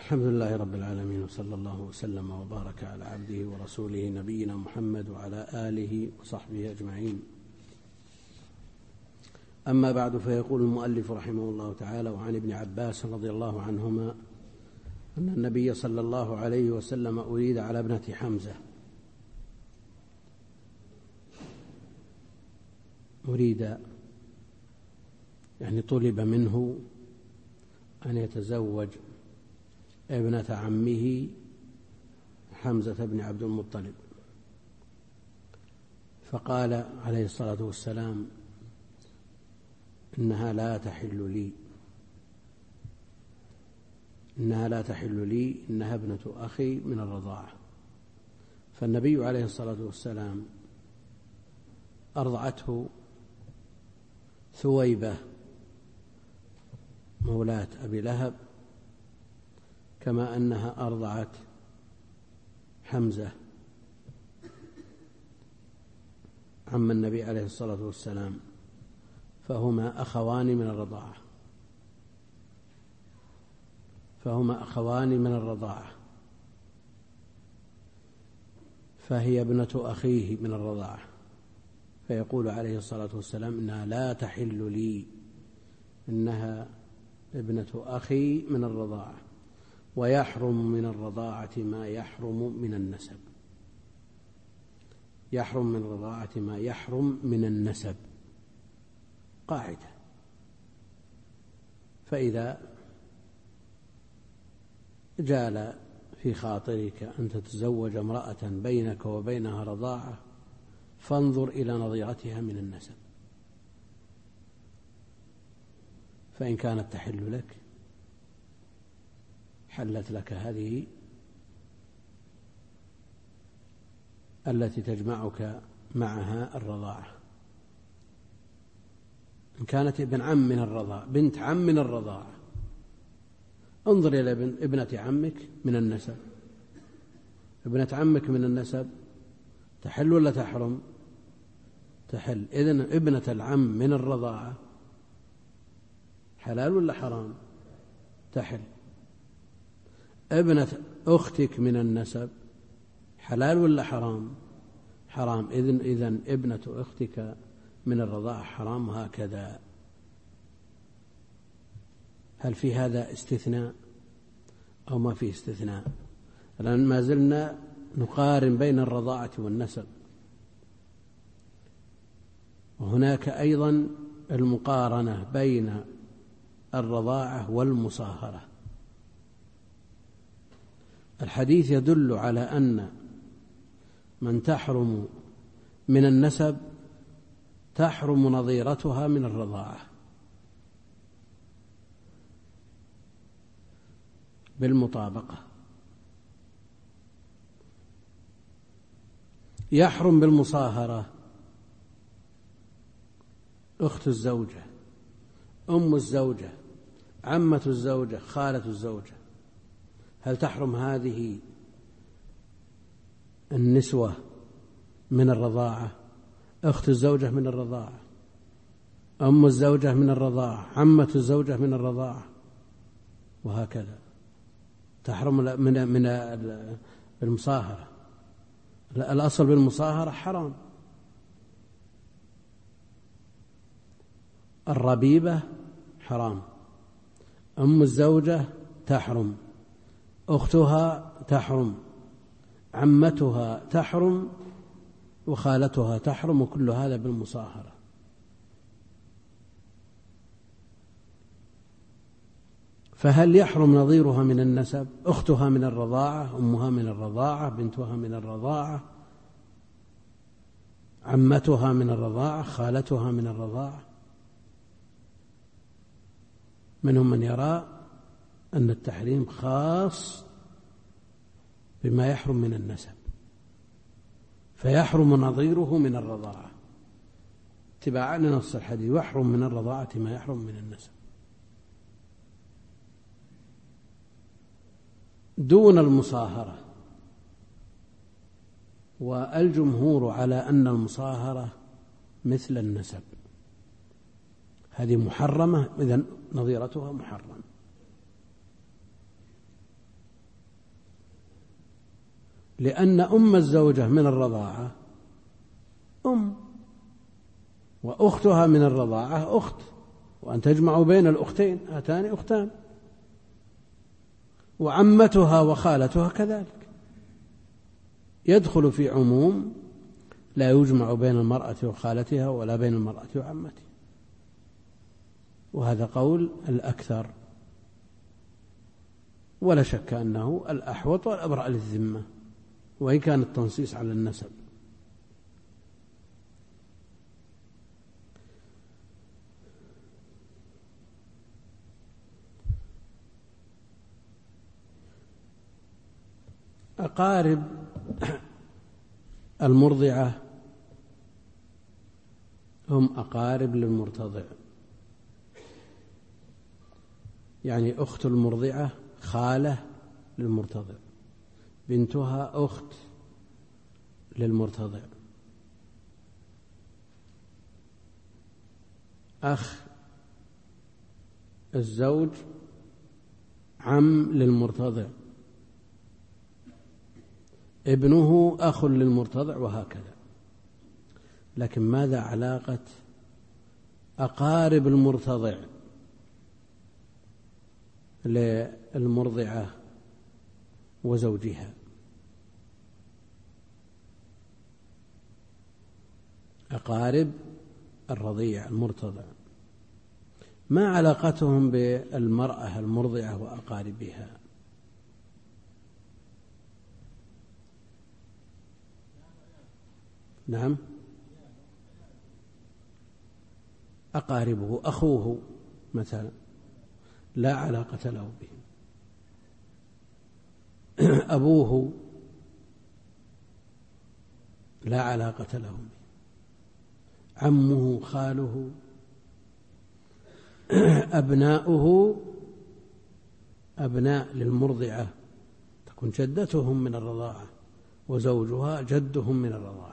الحمد لله رب العالمين، وصلى الله وسلم وبارك على عبده ورسوله نبينا محمد وعلى آله وصحبه أجمعين. أما بعد، فيقول المؤلف رحمه الله تعالى: وعن ابن عباس رضي الله عنهما أن النبي صلى الله عليه وسلم أريد على ابنة حمزة، أريد يعني طلب منه أن يتزوج ابنة عمه حمزة بن عبد المطلب، فقال عليه الصلاة والسلام: إنها لا تحل لي، إنها لا تحل لي، إنها ابنة أخي من الرضاعة. فالنبي عليه الصلاة والسلام أرضعته ثويبة مولاة أبي لهب، كما أنها أرضعت حمزة عم النبي عليه الصلاة والسلام، فهما أخوان من الرضاعة، فهما أخوان من الرضاعة، فهي ابنة أخيه من الرضاعة. فيقول عليه الصلاة والسلام: إنها لا تحل لي، إنها ابنة أخي من الرضاعة، ويحرم من الرضاعة ما يحرم من النسب، يحرم من الرضاعة ما يحرم من النسب، قاعدة. فإذا جال في خاطرك أن تتزوج امرأة بينك وبينها رضاعة، فانظر إلى نظيرتها من النسب، فإن كانت تحل لك حلت لك هذه التي تجمعك معها الرضاعة. إن كانت ابن عم من الرضاعة، بنت عم من الرضاعة، انظر إلى ابنة عمك من النسب. ابنة عمك من النسب تحل ولا تحرم؟ تحل. إذن ابنة العم من الرضاعة حلال ولا حرام؟ تحل. ابنة أختك من النسب حلال ولا حرام؟ حرام. إذن ابنة أختك من الرضاعة حرام، وهكذا. هل في هذا استثناء أو ما في استثناء؟ الآن ما زلنا نقارن بين الرضاعة والنسب، وهناك أيضا المقارنة بين الرضاعة والمصاهرة. الحديث يدل على أن من تحرم من النسب تحرم نظيرتها من الرضاعة بالمطابقة. يحرم بالمصاهرة أخت الزوجة، أم الزوجة، عمة الزوجة، خالة الزوجة. هل تحرم هذه النسوة من الرضاعة؟ أخت الزوجة من الرضاعة، أم الزوجة من الرضاعة، عمة الزوجة من الرضاعة، وهكذا. تحرم من المصاهرة. الأصل بالمصاهرة حرام. الربيبة حرام، أم الزوجة تحرم، أختها تحرم، عمتها تحرم، وخالتها تحرم، وكل هذا بالمصاهرة. فهل يحرم نظيرها من النسب؟ أختها من الرضاعة، أمها من الرضاعة، بنتها من الرضاعة، عمتها من الرضاعة، خالتها من الرضاعة. منهم من يرى أن التحريم خاص بما يحرم من النسب، فيحرم نظيره من الرضاعة اتباعا لنص الحديث: يحرم من الرضاعة ما يحرم من النسب، دون المصاهرة. والجمهور على أن المصاهرة مثل النسب، هذه محرمة، إذن نظيرتها محرم. لأن أم الزوجة من الرضاعة أم، وأختها من الرضاعة أخت، وأن تجمع بين الأختين هاتان أختان، وعمتها وخالتها كذلك، يدخل في عموم لا يجمع بين المرأة وخالتها ولا بين المرأة وعمتها، وهذا قول الأكثر، ولا شك أنه الأحوط والأبرأ للذمة، وإن كان التنصيص على النسب. أقارب المرضعة هم أقارب للمرتضع، يعني أخت المرضعة خالة للمرتضع، بنتها أخت للمرتضع، أخ الزوج عم للمرتضع، ابنه أخ للمرتضع، وهكذا. لكن ماذا علاقة أقارب المرتضع للمرضعة وزوجها؟ أقارب الرضيع المرتضع ما علاقتهم بالمرأة المرضعة وأقاربها؟ نعم، أقاربه أخوه مثلا لا علاقة له به، أبوه لا علاقة له به، عمه خاله، أبناؤه أبناء للمرضعة تكون جدتهم من الرضاعة، وزوجها جدهم من الرضاعة.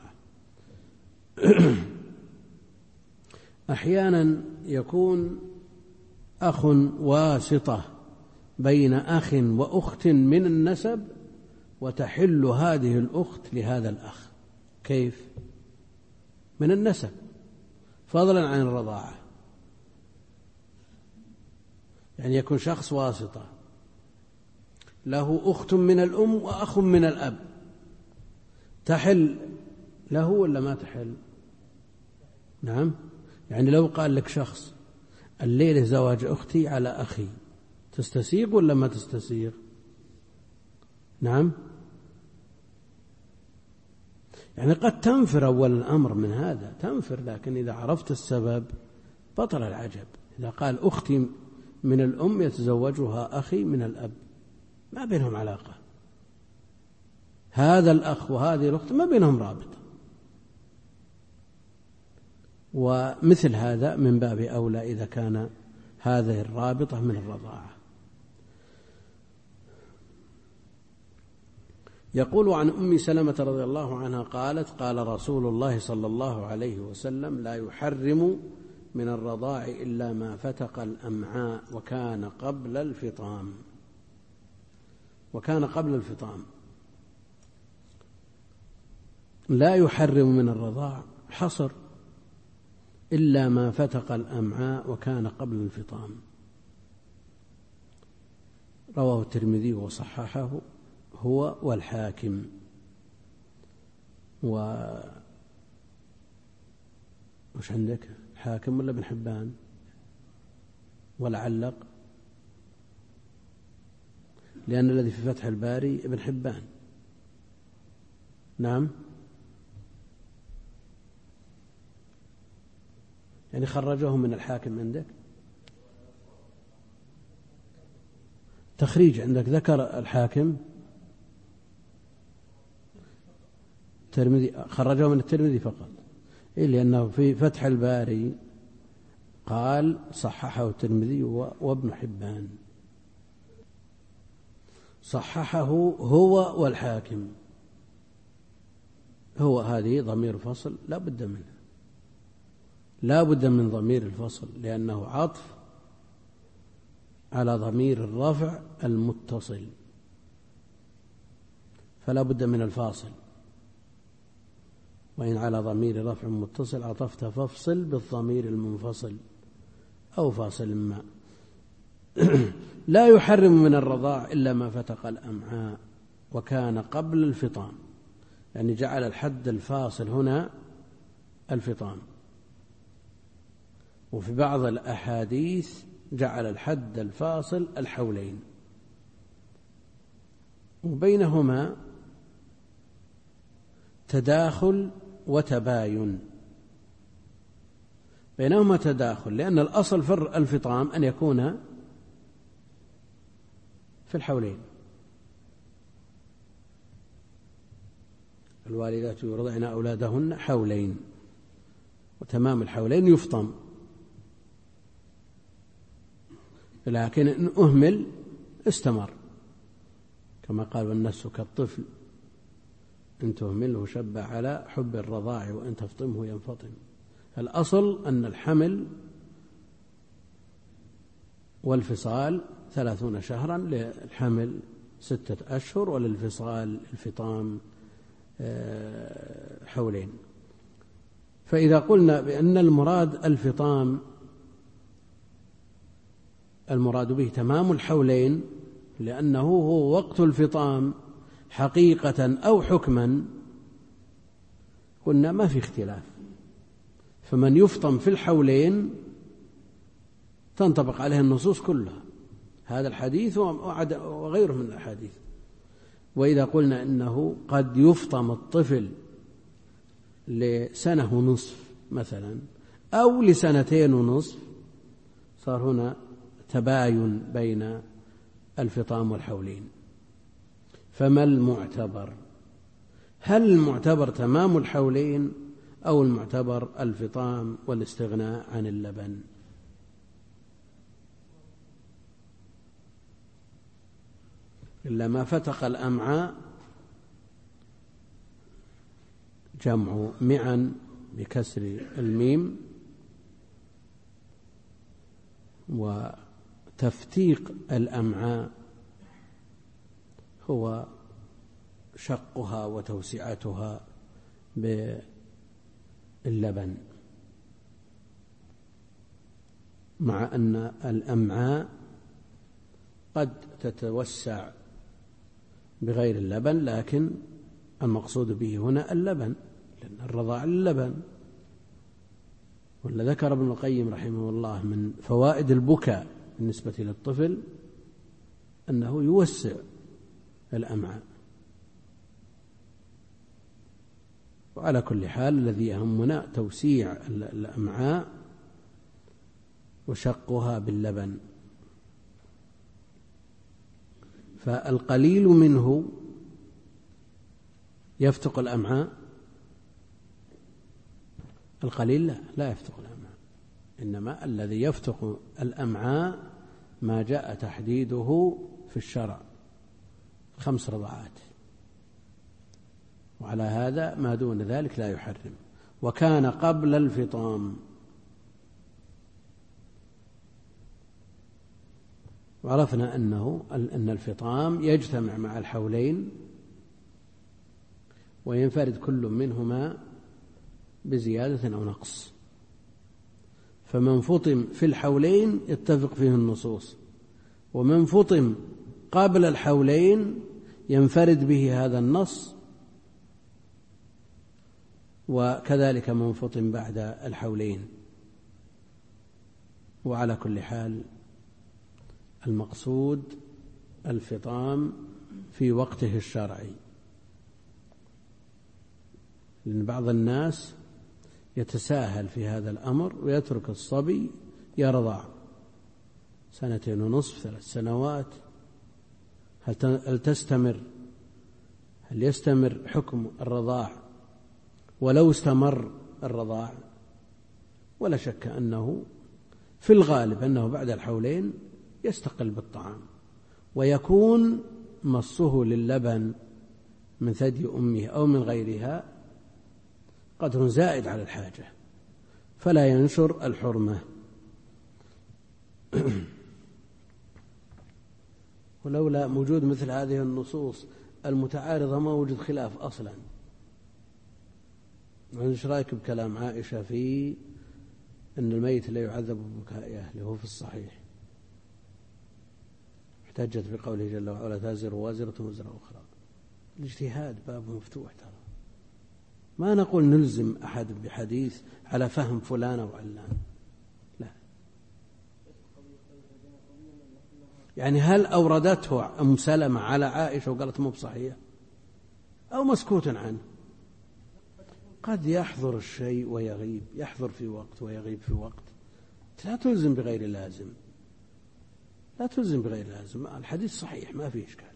أحيانا يكون أخ واسطة بين أخ وأخت من النسب، وتحل هذه الأخت لهذا الأخ. كيف؟ من النسب فضلا عن الرضاعة، يعني يكون شخص واسطة له أخت من الأم وأخ من الأب، تحل له ولا ما تحل؟ نعم، يعني لو قال لك شخص الليلة زواج أختي على أخي، تستسيغ ولا ما تستسيغ؟ نعم، يعني قد تنفر أول الأمر من هذا، تنفر، لكن إذا عرفت السبب بطل العجب. إذا قال أختي من الأم يتزوجها أخي من الأب، ما بينهم علاقة، هذا الأخ وهذه الأخت ما بينهم رابطة، ومثل هذا من باب أولى إذا كان هذه الرابطة من الرضاعة. يقول عن أم سلمة رضي الله عنها قالت: قال رسول الله صلى الله عليه وسلم: لا يحرم من الرضاع إلا ما فتق الأمعاء وكان قبل الفطام. وكان قبل الفطام، لا يحرم من الرضاع حصر إلا ما فتق الأمعاء وكان قبل الفطام. رواه الترمذي وصححه هو والحاكم. وش عندك؟ حاكم ولا ابن حبان؟ ولا علق؟ لأن الذي في فتح الباري ابن حبان. نعم، يعني خرجه من الحاكم عندك؟ تخريج عندك ذكر الحاكم؟ الترمذي خرجه من الترمذي فقط، لأنه في فتح الباري قال صححه الترمذي وابن حبان، صححه هو والحاكم. هو هذه ضمير فصل لا بد منه، لا بد من ضمير الفصل، لأنه عطف على ضمير الرفع المتصل، فلا بد من الفاصل. وإن على ضمير رفع متصل عطفت فافصل بالضمير المنفصل أو فاصل ما. لا يحرم من الرضاع إلا ما فتق الأمعاء وكان قبل الفطام، يعني جعل الحد الفاصل هنا الفطام. وفي بعض الأحاديث جعل الحد الفاصل الحولين، وبينهما تداخل وتباين، بينهما تداخل، لأن الأصل في الفطام أن يكون في الحولين. الوالدات يرضعن أولادهن حولين، وتمام الحولين يفطم. لكن إن أهمل استمر، كما قال والنفس كالطفل إن تهمله شب على حب الرضاع وإن تفطمه ينفطم. الأصل أن الحمل والفصال 30 شهرا، للحمل 6 أشهر، وللفصال الفطام حولين. فإذا قلنا بأن المراد الفطام المراد به تمام الحولين، لأنه هو وقت الفطام حقيقة أو حكما، قلنا ما في اختلاف. فمن يفطم في الحولين تنطبق عليه النصوص كلها، هذا الحديث وغيره من الأحاديث. وإذا قلنا إنه قد يفطم الطفل ل1.5 سنة مثلا أو ل2.5 سنة، صار هنا تباين بين الفطام والحولين. فما المعتبر؟ هل المعتبر تمام الحولين أو المعتبر الفطام والاستغناء عن اللبن؟ إلا ما فتق الأمعاء جمع معا بكسر الميم، وتفتيق الأمعاء هو شقها وتوسعتها باللبن، مع أن الأمعاء قد تتوسع بغير اللبن، لكن المقصود به هنا اللبن، لأن الرضاع اللبن. ولا ذكر ابن القيم رحمه الله من فوائد البكاء بالنسبة للطفل أنه يوسع الأمعاء. وعلى كل حال الذي يهمنا توسيع الأمعاء وشقها باللبن. فالقليل منه يفتق الأمعاء، القليل لا يفتق الأمعاء، إنما الذي يفتق الأمعاء ما جاء تحديده في الشرع 5 رضعات، وعلى هذا ما دون ذلك لا يحرم. وكان قبل الفطام. وعرفنا أن الفطام يجتمع مع الحولين وينفرد كل منهما بزيادة أو نقص. فمن فطم في الحولين يتفق فيه النصوص، ومن فطم قبل الحولين ينفرد به هذا النص، وكذلك من فطم بعد الحولين. وعلى كل حال المقصود الفطام في وقته الشرعي، لأن بعض الناس يتساهل في هذا الأمر ويترك الصبي يرضع 2.5 سنة 3 سنوات. هل تستمر؟ هل يستمر حكم الرضاع ولو استمر الرضاع؟ ولا شك أنه في الغالب أنه بعد الحولين يستقل بالطعام، ويكون مصه للبن من ثدي أمه أو من غيرها قدر زائد على الحاجة، فلا ينشر الحرمة. ولولا وجود مثل هذه النصوص المتعارضة ما وجد خلاف أصلا. ايش رايك بكلام عائشة في أن الميت لا يعذب ببكاء أهله؟ هو في الصحيح. احتجت بقوله جل وعلا تزر وازرة وزر أخرى. الاجتهاد باب مفتوح ترى، ما نقول نلزم أحد بحديث على فهم فلان أو علان، لا. يعني هل أوردته أم سلمة على عائشة وقالت مو بصحيح أو مسكوت عنه؟ قد يحضر الشيء ويغيب، يحضر في وقت ويغيب في وقت. لا تلزم بغير لازم، لا تلزم بغير لازم. الحديث صحيح ما فيه إشكال،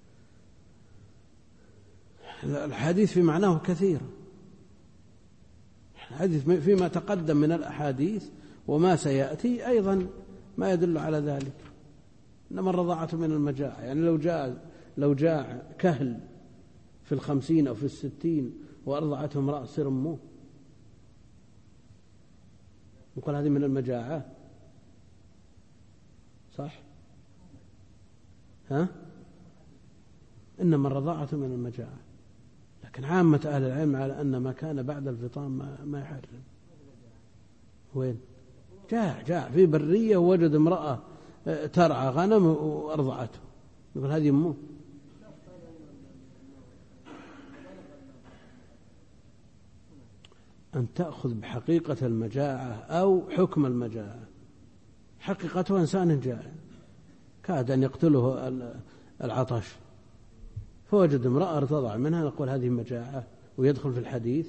الحديث في معناه كثير. الحديث فيما تقدم من الأحاديث وما سيأتي أيضا ما يدل على ذلك. إنما الرضاعة من المجاعة، يعني لو جاء كهل في 50 أو في 60 وأرضعته امرأة صير أمه، نقول هذه من المجاعة، صح؟ ها؟ إنما الرضاعة من المجاعة. لكن عامة أهل العلم على أن ما كان بعد الفطام ما يحرم. وين؟ جاء في برية ووجد امرأة ترعى غنم وأرضعته، يقول هذه أمه. أن تأخذ بحقيقة المجاعة أو حكم المجاعة. حقيقته إنسان جائع كاد أن يقتله العطش، فوجد امرأة ارتضع منها، نقول هذه مجاعة ويدخل في الحديث.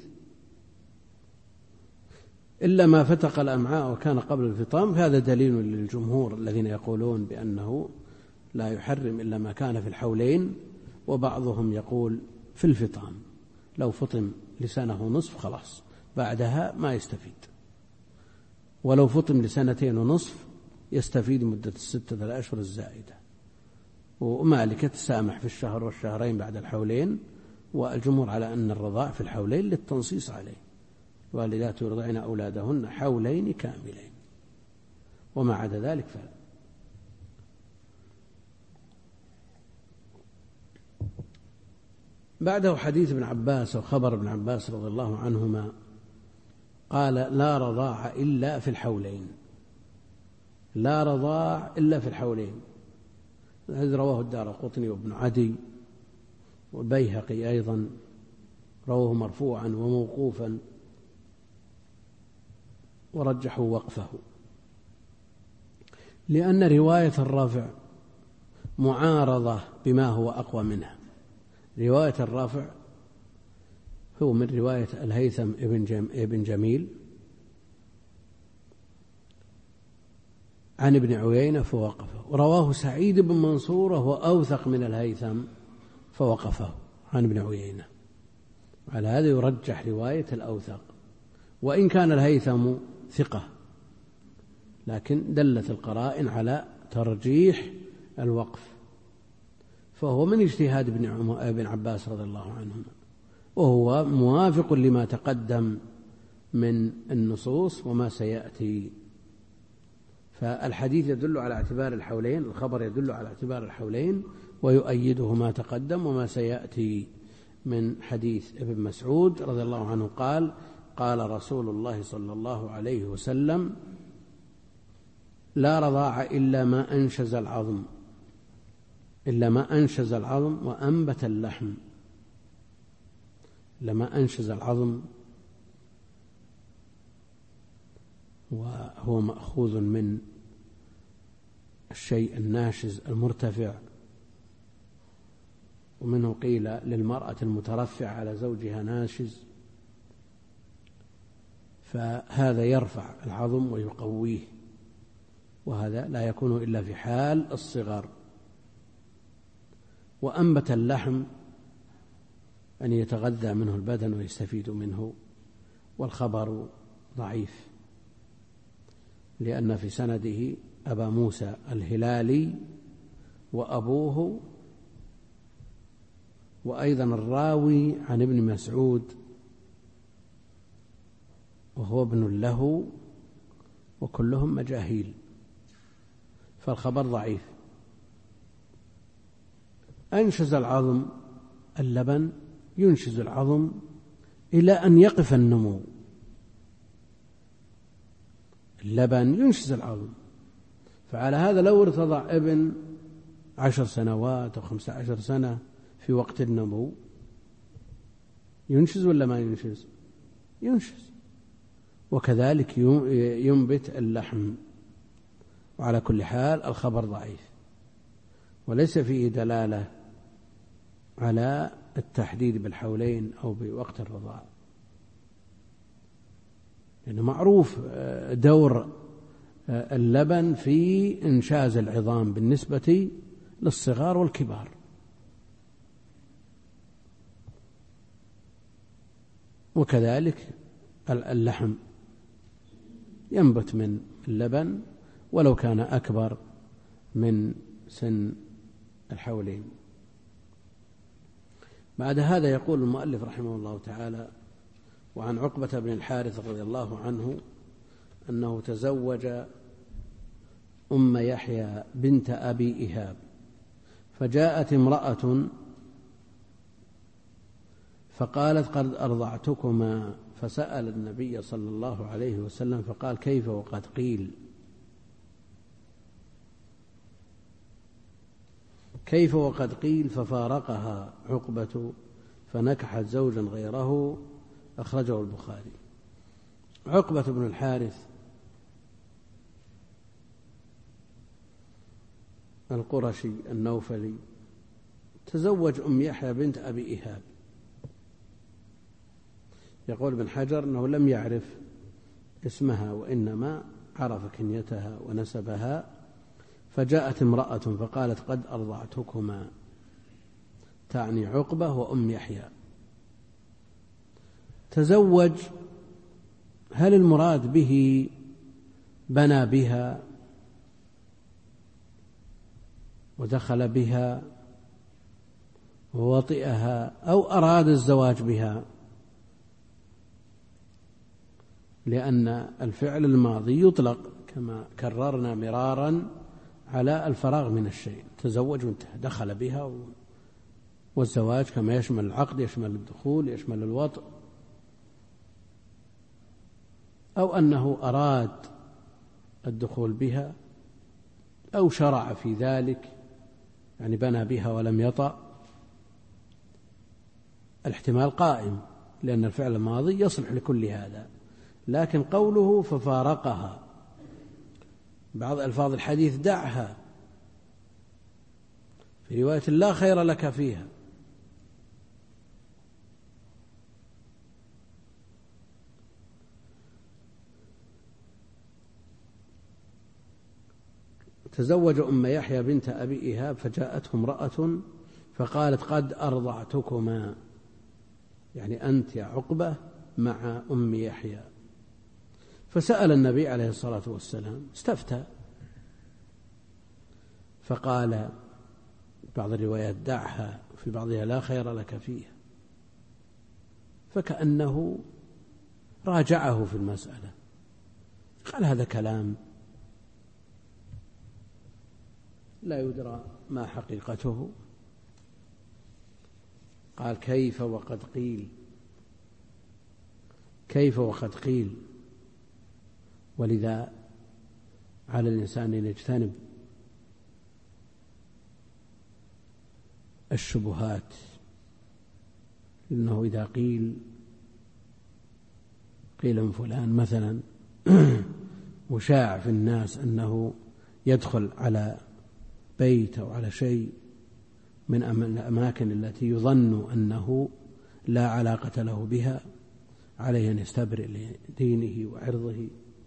إلا ما فتق الأمعاء وكان قبل الفطام، فهذا دليل للجمهور الذين يقولون بأنه لا يحرم إلا ما كان في الحولين. وبعضهم يقول في الفطام لو فطم لسنة ونصف خلاص، بعدها ما يستفيد. ولو فطم لسنتين ونصف يستفيد مدة 6 أشهر الزائدة. ومالكة تسامح في الشهر والشهرين بعد الحولين، والجمهور على أن الرضاع في الحولين للتنصيص عليه. والدات يرضعن أولادهن حولين كاملين، وما عدا ذلك فلا. بعده حديث ابن عباس وخبر ابن عباس رضي الله عنهما قال لا رضاع إلا في الحولين، لا رضاع إلا في الحولين. هذا رواه الدارقطني وابن عدي والبيهقي أيضا، رواه مرفوعا وموقوفا ورجحوا وقفه، لأن رواية الرافع معارضة بما هو أقوى منها. رواية الرافع هو من رواية الهيثم ابن جميل عن ابن عيينة فوقفه، ورواه سعيد بن منصور وهو أوثق من الهيثم فوقفه عن ابن عيينة. على هذا يرجح رواية الأوثق، وإن كان الهيثم ثقة، لكن دلت القرائن على ترجيح الوقف، فهو من اجتهاد ابن عباس رضي الله عنهما، وهو موافق لما تقدم من النصوص وما سيأتي. فالحديث يدل على اعتبار الحولين، الخبر يدل على اعتبار الحولين، ويؤيده ما تقدم وما سيأتي من حديث ابن مسعود رضي الله عنه قال قال رسول الله صلى الله عليه وسلم لا رضاع إلا ما أنشز العظم، إلا ما أنشز العظم وأنبت اللحم. لما أنشز العظم وهو مأخوذ من الشيء الناشز المرتفع، ومنه قيل للمرأة المترفع على زوجها ناشز، فهذا يرفع العظم ويقويه، وهذا لا يكون إلا في حال الصغر. وأنبت اللحم أن يتغذى منه البدن ويستفيد منه. والخبر ضعيف لأن في سنده أبا موسى الهلالي وأبوه، وأيضا الراوي عن ابن مسعود وهو ابن له، وكلهم مجاهيل، فالخبر ضعيف. أنشز العظم اللبن ينشز العظم إلى أن يقف النمو. اللبن ينشز العظم، فعلى هذا لو ارتضع ابن 10 سنوات أو 15 سنة في وقت النمو ينشز ولا ما ينشز؟ ينشز. وكذلك ينبت اللحم. وعلى كل حال الخبر ضعيف وليس فيه دلالة على التحديد بالحولين أو بوقت الرضاعة، لأنه معروف دور اللبن في إنشاز العظام بالنسبة للصغار والكبار. وكذلك اللحم ينبت من اللبن ولو كان أكبر من سن الحولين. بعد هذا يقول المؤلف رحمه الله تعالى: وعن عقبة بن الحارث رضي الله عنه أنه تزوج أم يحيى بنت أبي إيهاب، فجاءت امرأة فقالت: قد أرضعتكما، فسأل النبي صلى الله عليه وسلم فقال: كيف وقد قيل؟ كيف وقد قيل؟ ففارقها عقبة فنكحت زوجا غيره. أخرجه البخاري. عقبة بن الحارث القرشي النوفلي تزوج أم يحيى بنت أبي إيهاب. يقول ابن حجر أنه لم يعرف اسمها وإنما عرف كنيتها ونسبها. فجاءت امرأة فقالت: قد أرضعتكما، تعني عقبة وأم يحيى. تزوج، هل المراد به بنى بها ودخل بها ووطئها أو أراد الزواج بها؟ لأن الفعل الماضي يطلق كما كررنا مرارا على الفراغ من الشيء. تزوج وانتهى، دخل بها. والزواج كما يشمل العقد يشمل الدخول يشمل الوطء. أو أنه أراد الدخول بها أو شرع في ذلك، يعني بنى بها ولم يطأ. الاحتمال قائم لأن الفعل الماضي يصلح لكل هذا. لكن قوله ففارقها، بعض ألفاظ الحديث دعها، في رواية لا خير لك فيها. تزوج أم يحيى بنت أبي إيهاب فجاءته امرأة فقالت: قد أرضعتكما، يعني أنت يا عقبة مع أم يحيى. فسأل النبي عليه الصلاة والسلام، استفتى، فقال بعض الروايات دعها، في بعضها لا خير لك فيها، فكأنه راجعه في المسألة. قال هذا كلام لا يدرى ما حقيقته. قال: كيف وقد قيل، كيف وقد قيل. ولذا على الإنسان أن يجتنب الشبهات، إنه إذا قيل من فلان مثلا وشاع في الناس أنه يدخل على بيت أو على شيء من الأماكن التي يظن أنه لا علاقة له بها، عليه أن يستبرئ لدينه وعرضه.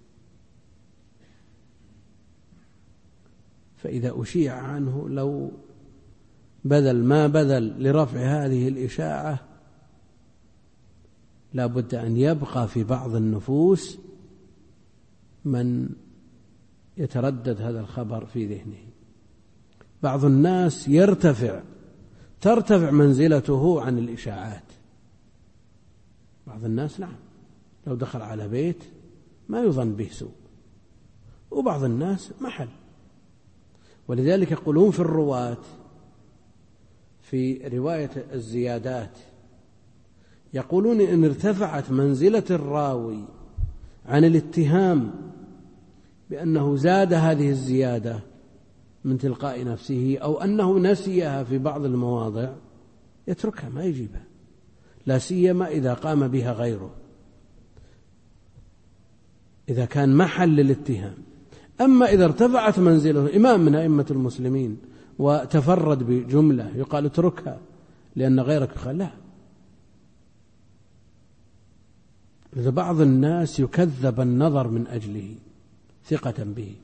فإذا أشيع عنه لو بذل ما بذل لرفع هذه الإشاعة، لا بد أن يبقى في بعض النفوس من يتردد هذا الخبر في ذهنه. بعض الناس ترتفع منزلته عن الإشاعات. بعض الناس نعم لو دخل على بيت ما يظن به سوء، وبعض الناس محل. ولذلك يقولون في الرواة في رواية الزيادات يقولون إن ارتفعت منزلة الراوي عن الاتهام بأنه زاد هذه الزيادة من تلقاء نفسه أو أنه نسيها في بعض المواضع يتركها ما يجيبها، لا سيما إذا قام بها غيره، إذا كان محل للاتهام. أما إذا ارتفعت منزله إمام من أئمة المسلمين وتفرد بجملة يقال اتركها لأن غيرك قال لا. إذا بعض الناس يكذب النظر من أجله ثقة به،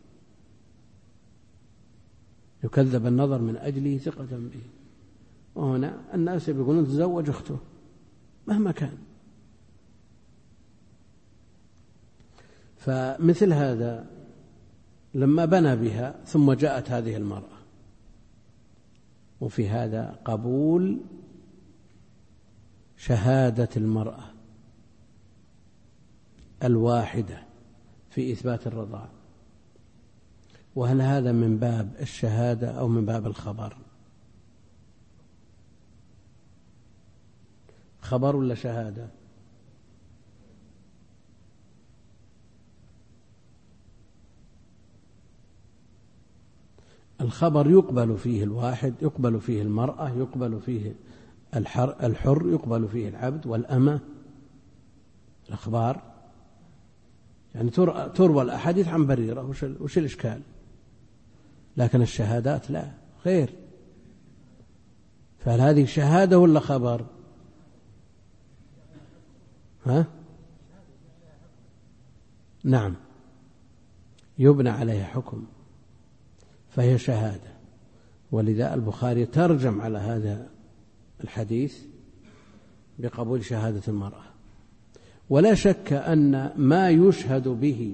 يكذب النظر من أجله ثقة به، وهنا الناس يقولون تزوج أخته مهما كان. فمثل هذا لما بنى بها ثم جاءت هذه المرأة، وفي هذا قبول شهادة المرأة الواحدة في إثبات الرضاع. وهل هذا من باب الشهادة أو من باب الخبر؟ خبر ولا شهادة؟ الخبر يقبل فيه الواحد، يقبل فيه المرأة، يقبل فيه الحر، يقبل فيه العبد والأمة. الأخبار يعني تروى الأحاديث عن بريرة، وش الإشكال؟ لكن الشهادات لا، غير. فهل هذه شهادة ولا خبر؟ نعم، يبنى عليها حكم، فهي شهادة. ولذا البخاري ترجم على هذا الحديث بقبول شهادة المرأة. ولا شك أن ما يشهد به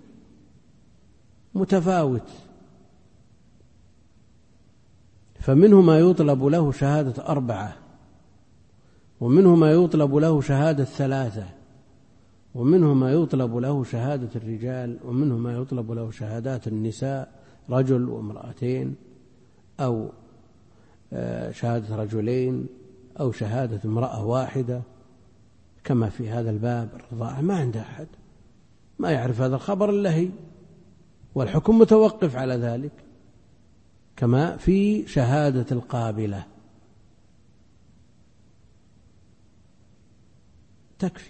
متفاوت، فمنه ما يطلب له شهادة 4، ومنه ما يطلب له شهادة 3، ومنه ما يطلب له شهادة الرجال، ومنه ما يطلب له شهادات النساء، رجل وامرأتين، أو شهادة رجلين، أو شهادة امرأة واحدة، كما في هذا الباب الرضاعة ما عند أحد ما يعرف هذا الخبر إلا هي، والحكم متوقف على ذلك، كما في شهادة القابلة تكفي،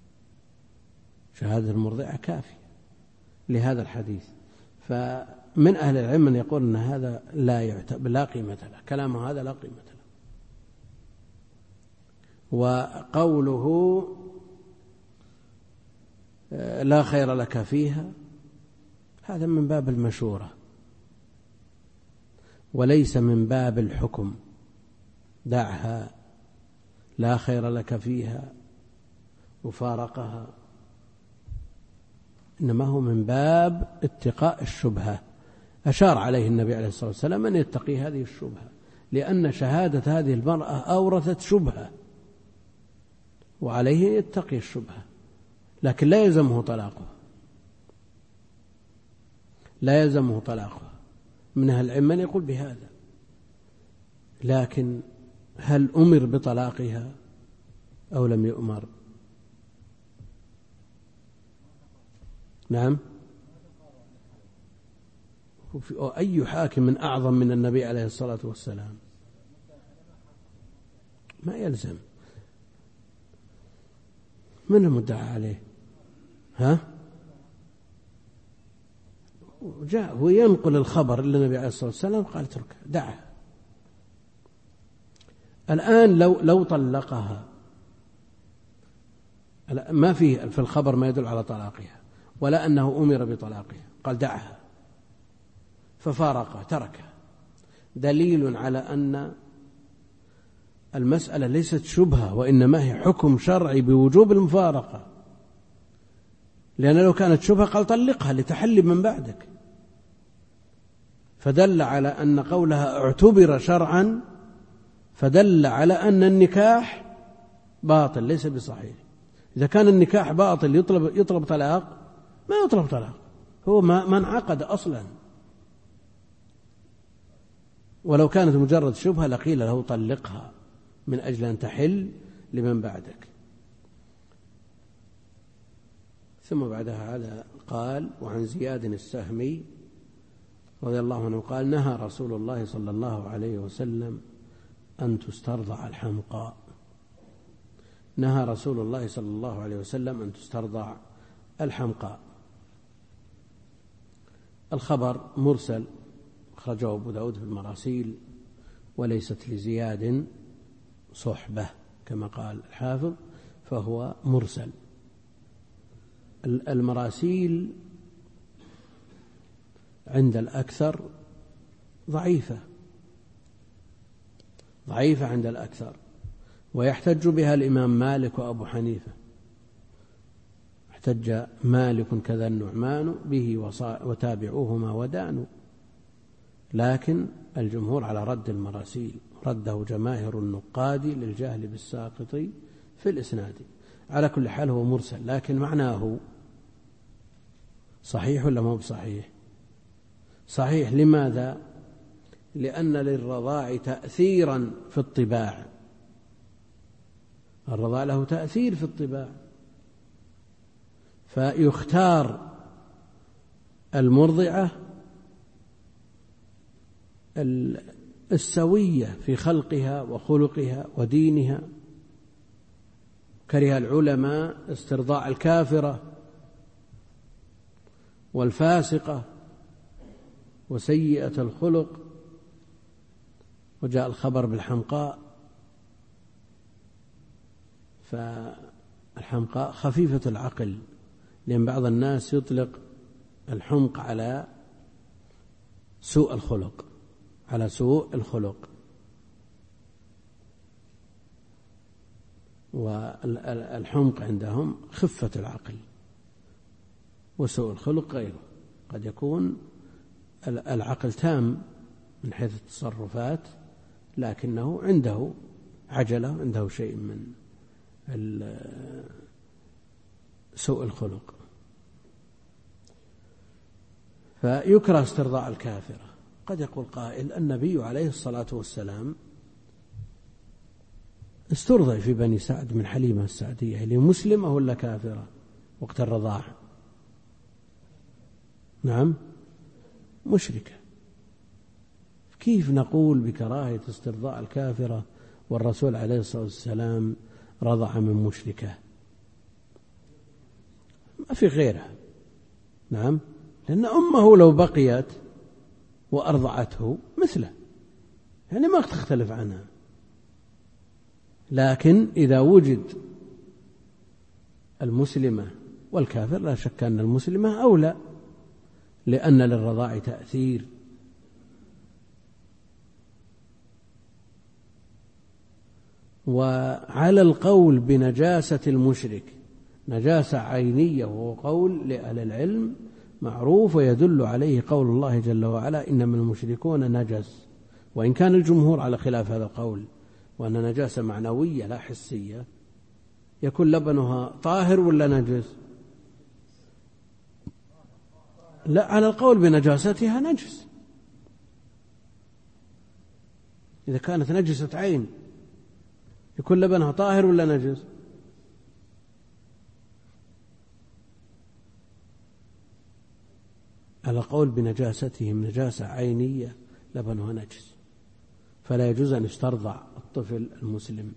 شهادة المرضعة كافية لهذا الحديث. فمن أهل العلم من يقول أن هذا لا قيمة له، كلامه هذا لا قيمة له. وقوله لا خير لك فيها هذا من باب المشورة وليس من باب الحكم. دعها، لا خير لك فيها، وفارقها، إنما هو من باب اتقاء الشبهة. أشار عليه النبي عليه الصلاة والسلام أن يتقي هذه الشبهة، لأن شهادة هذه المرأة أورثت شبهة، وعليه يتقي الشبهة، لكن لا يلزمه طلاقها، لا يلزمه طلاقها. من أهل العلم من يقول بهذا، لكن هل أمر بطلاقها أو لم يؤمر؟ نعم. أي حاكم أعظم من النبي عليه الصلاة والسلام؟ ما يلزم. من المدعى عليه؟ جاء هو ينقل الخبر إلى النبي عليه الصلاة والسلام قال اتركها، دعها. الآن لو طلقها، ما في الخبر ما يدل على طلاقها ولا أنه أمر بطلاقها، قال دعها ففارقها تركها، دليل على أن المسألة ليست شبهة، وإنما هي حكم شرعي بوجوب المفارقة. لأن لو كانت شبهة قال طلقها لتحلي من بعدك، فدل على أن قولها اعتبر شرعا، فدل على أن النكاح باطل ليس بصحيح. إذا كان النكاح باطل يطلب طلاق؟ ما يطلب طلاق، هو ما انعقد أصلا. ولو كانت مجرد شبهة لقيل له طلقها من أجل أن تحل لمن بعدك. ثم بعدها هذا قال: وعن زياد السهمي رضي الله عنه قال: نهى رسول الله صلى الله عليه وسلم أن تسترضع الحمقاء. نهى رسول الله صلى الله عليه وسلم أن تسترضع الحمقاء. الخبر مرسل، أخرجه أبو داود في المراسيل، وليست لزياد صحبة كما قال الحافظ، فهو مرسل. المراسيل عند الأكثر ضعيفة عند الأكثر، ويحتج بها الإمام مالك وأبو حنيفة. احتج مالك كذا النعمان به وتابعوهما ودانوا، لكن الجمهور على رد المراسيل، رده جماهر النقاد للجهل بالساقط في الإسناد. على كل حال هو مرسل، لكن معناه صحيح ولا مو بصحيح؟ صحيح. لماذا؟ لأن للرضاع تأثيرا في الطباع، الرضاع له تأثير في الطباع، فيختار المرضعة السوية في خلقها وخلقها ودينها. كره العلماء استرضاع الكافرة والفاسقة وسيئة الخلق، وجاء الخبر بالحمقاء. فالحمقاء خفيفة العقل، لأن بعض الناس يطلق الحمق على سوء الخلق، والحمق عندهم خفة العقل، وسوء الخلق غيره. قد يكون العقل تام من حيث التصرفات، لكنه عنده عجلة، عنده شيء من سوء الخلق. فيكره استرضاع الكافرة. قد يقول قائل: النبي عليه الصلاة والسلام استرضع في بني سعد من حليمة السعدية، هي مسلمة ولا كافرة وقت الرضاع؟ نعم، مشركة. كيف نقول بكراهية استرضاع الكافرة والرسول عليه الصلاة والسلام رضع من مشركة؟ ما في غيرها. نعم، لأن أمه لو بقيت وأرضعته مثله، يعني ما تختلف عنها. لكن إذا وجد المسلمة والكافر لا شك أن المسلمة أولى، لأن للرضاع تأثير. وعلى القول بنجاسة المشرك نجاسة عينية، وهو قول لأهل العلم معروف، ويدل عليه قول الله جل وعلا: إنما المشركون نجس. وإن كان الجمهور على خلاف هذا القول، وأن نجاسة معنوية لا حسية، يكون لبنها طاهر ولا نجس؟ لا، على القول بنجاستها نجس. إذا كانت نجسة عين يكون لبنها طاهر ولا نجس؟ على قول بنجاستهم نجاسة عينية لبنها نجس، فلا يجوز أن يسترضع الطفل المسلم.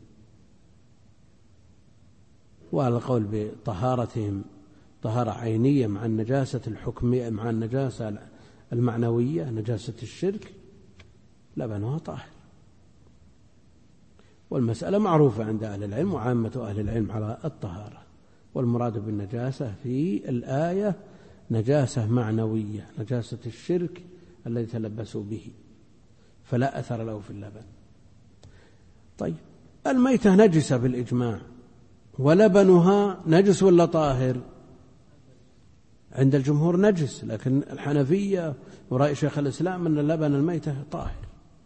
وعلى قول بطهارتهم طهارة عينية مع النجاسة الحكمية، مع النجاسة المعنوية نجاسة الشرك، لبنها طاهر. والمسألة معروفة عند أهل العلم، وعامة أهل العلم على الطهارة. والمراد بالنجاسة في الآية نجاسة معنوية، نجاسة الشرك الذي تلبسوا به، فلا أثر له في اللبن. طيب، الميتة نجسة بالإجماع، ولبنها نجس ولا طاهر؟ عند الجمهور نجس، لكن الحنفية ورأي شيخ الإسلام أن لبن الميتة طاهر،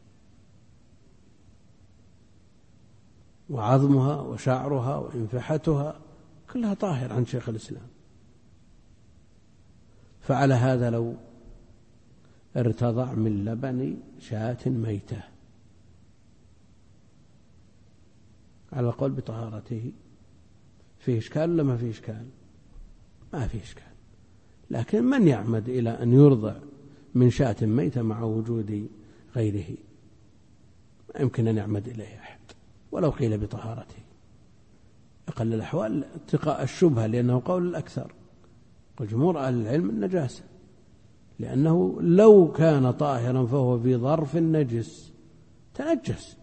وعظمها وشعرها وإنفحتها كلها طاهر عند شيخ الإسلام. فعلى هذا لو ارتضع من لبن شاة ميتة، على القول بطهارته. فيه إشكال ولا ما فيه إشكال؟ ما فيه إشكال. لكن من يعمد إلى أن يرضع من شاة ميتة مع وجود غيره؟ ما يمكن أن يعمد إليه أحد ولو قيل بطهارته. أقل الأحوال اتقاء الشبهة، لأنه قول الأكثر وجمهور أهل العلم النجاسة، لأنه لو كان طاهرا فهو في ظرف النجس تنجس.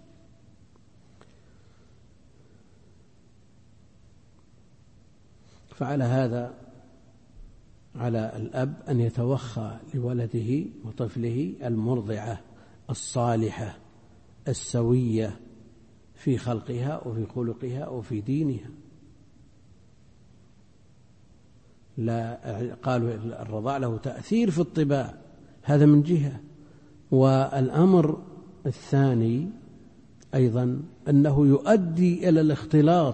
فعلى هذا على الأب أن يتوخى لولده وطفله المرضعة الصالحة السوية في خلقها وفي خلقها وفي دينها. لا قالوا الرضاع له تأثير في الطباع، هذا من جهة. والأمر الثاني أيضا أنه يؤدي إلى الاختلاط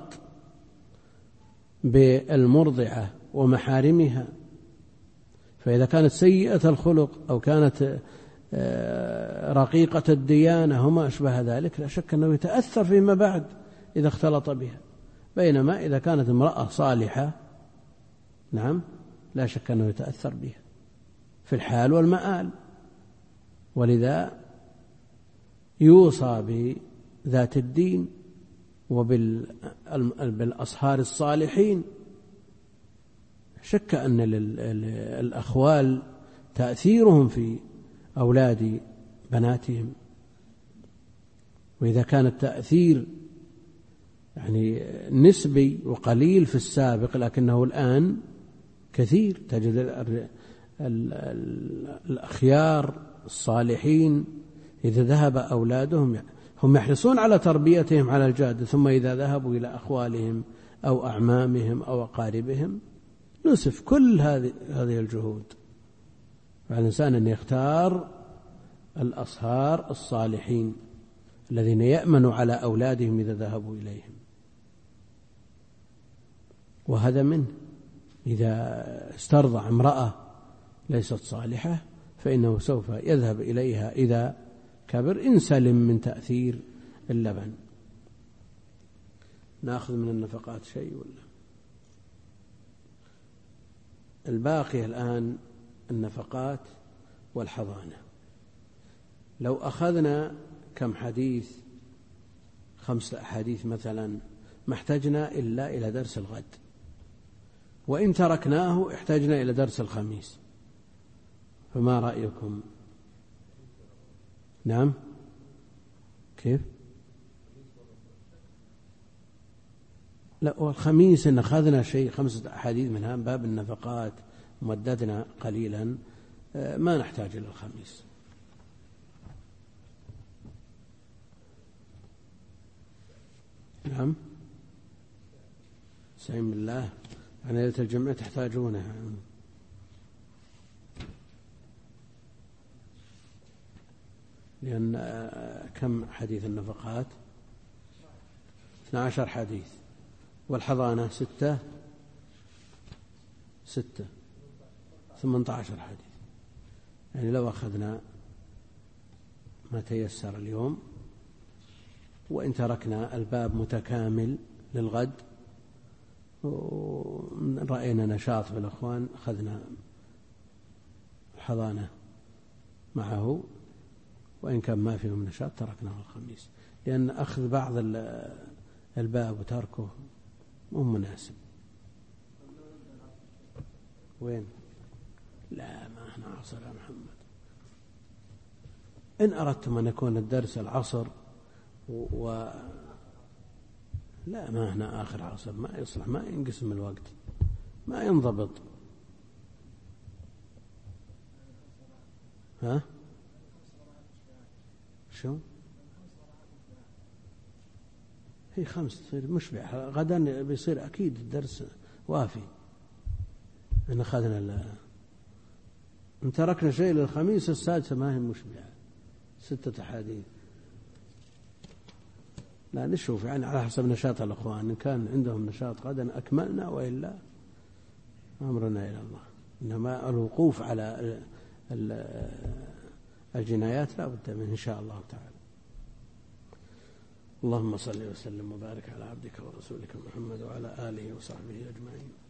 بالمرضعة ومحارمها، فإذا كانت سيئة الخلق أو كانت رقيقة الديانة وما أشبه ذلك لا شك أنه يتأثر فيما بعد إذا اختلط بها. بينما إذا كانت امرأة صالحة نعم لا شك أنه يتأثر بها في الحال والمآل. ولذا يوصى بذات الدين وبالأصهار الصالحين. شك أن الأخوال تأثيرهم في أولاد بناتهم، وإذا كان التأثير يعني نسبي وقليل في السابق لكنه الآن كثير، تجد الأخيار الصالحين إذا ذهب أولادهم هم يحرصون على تربيتهم على الجادة، ثم إذا ذهبوا إلى أخوالهم أو أعمامهم أو أقاربهم نسف كل هذه الجهود. فالإنسان أن يختار الأصهار الصالحين الذين يأمنوا على أولادهم إذا ذهبوا إليهم. وهذا منه إذا استرضع امرأة ليست صالحة فإنه سوف يذهب إليها إذا كبر إن سلم من تأثير اللبن. نأخذ من النفقات شيء ولا الباقي الآن النفقات والحضانة. لو أخذنا كم حديث 5 أحاديث مثلا ما احتجنا إلا إلى درس الغد، وإن تركناه احتجنا إلى درس الخميس، فما رأيكم؟ نعم كيف؟ لا والخميس إن أخذنا شيء 5 أحاديث منها باب النفقات مددنا قليلا ما نحتاج إلى الخميس. نعم سعيم بالله يعني ليلة الجمعة تحتاجونها. لأن كم حديث النفقات 12 حديث، والحضانة 18 حديث. يعني لو أخذنا ما تيسر اليوم وإن تركنا الباب متكامل للغد رأينا نشاط في الأخوان أخذنا الحضانة معه، وإن كان ما فيهم نشاط تركناه الخميس، لأن أخذ بعض الباب وتركه مو مناسب. وين؟ لا ما احنا عصر يا محمد. إن أردتم أن يكون الدرس العصر لا ما احنا آخر عصر ما يصلح، ما ينقسم الوقت ما ينضبط. ها شو هي 5 تصير مشبع، غدا بيصير أكيد الدرس وافي. إن أخذنا إن تركنا شيء للخميس السادسة ما هي مشبعة 6 أحاديث. لا نشوف يعني على حسب نشاط الأخوان، إن كان عندهم نشاط غدا أكملنا وإلا أمرنا إلى الله. إنما الوقوف على الجنايات لا بد منه إن شاء الله تعالى. اللهم صل وسلم وبارك على عبدك ورسولك محمد وعلى آله وصحبه أجمعين.